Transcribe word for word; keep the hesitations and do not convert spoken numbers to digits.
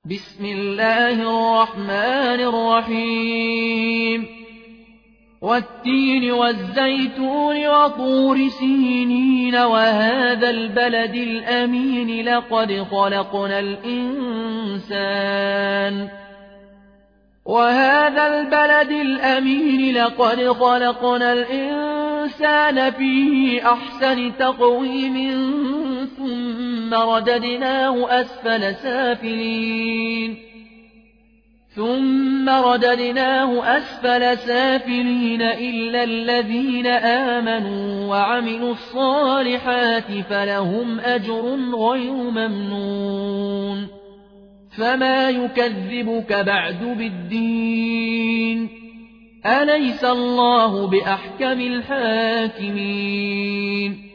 بسم الله الرحمن الرحيم والتين والزيتون وطور سينين وهذا البلد الأمين لقد خلقنا الإنسان وهذا البلد الأمين لقد خلقنا الإنسان فيه أحسن تقويم ثم رددناه أسفل سافلين ثم رددناه أسفل سافلين إلا الذين آمنوا وعملوا الصالحات فلهم أجر غير ممنون فما يكذبك بعد بالدين أليس الله بأحكم الحاكمين